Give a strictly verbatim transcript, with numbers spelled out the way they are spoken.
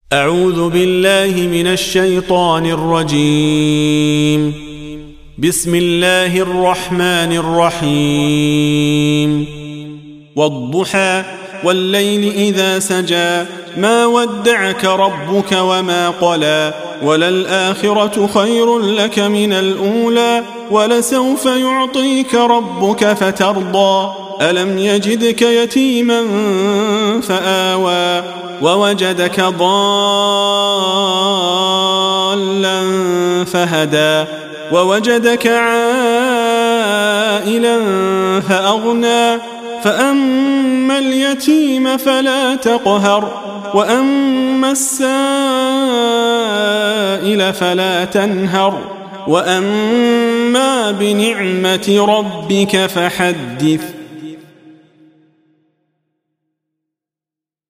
أعوذ بالله من الشيطان الرجيم. بسم الله الرحمن الرحيم. والضحى والليل إذا سجى ما ودعك ربك وما قلى وللآخرة خير لك من الأولى ولسوف يعطيك ربك فترضى ألم يجدك يتيما فآوى ووجدك ضالا فهدى ووجدك عائلا فأغنى فأما اليتيم فلا تقهر وأما السائل فلا تنهر وأما بنعمة ربك فحدث.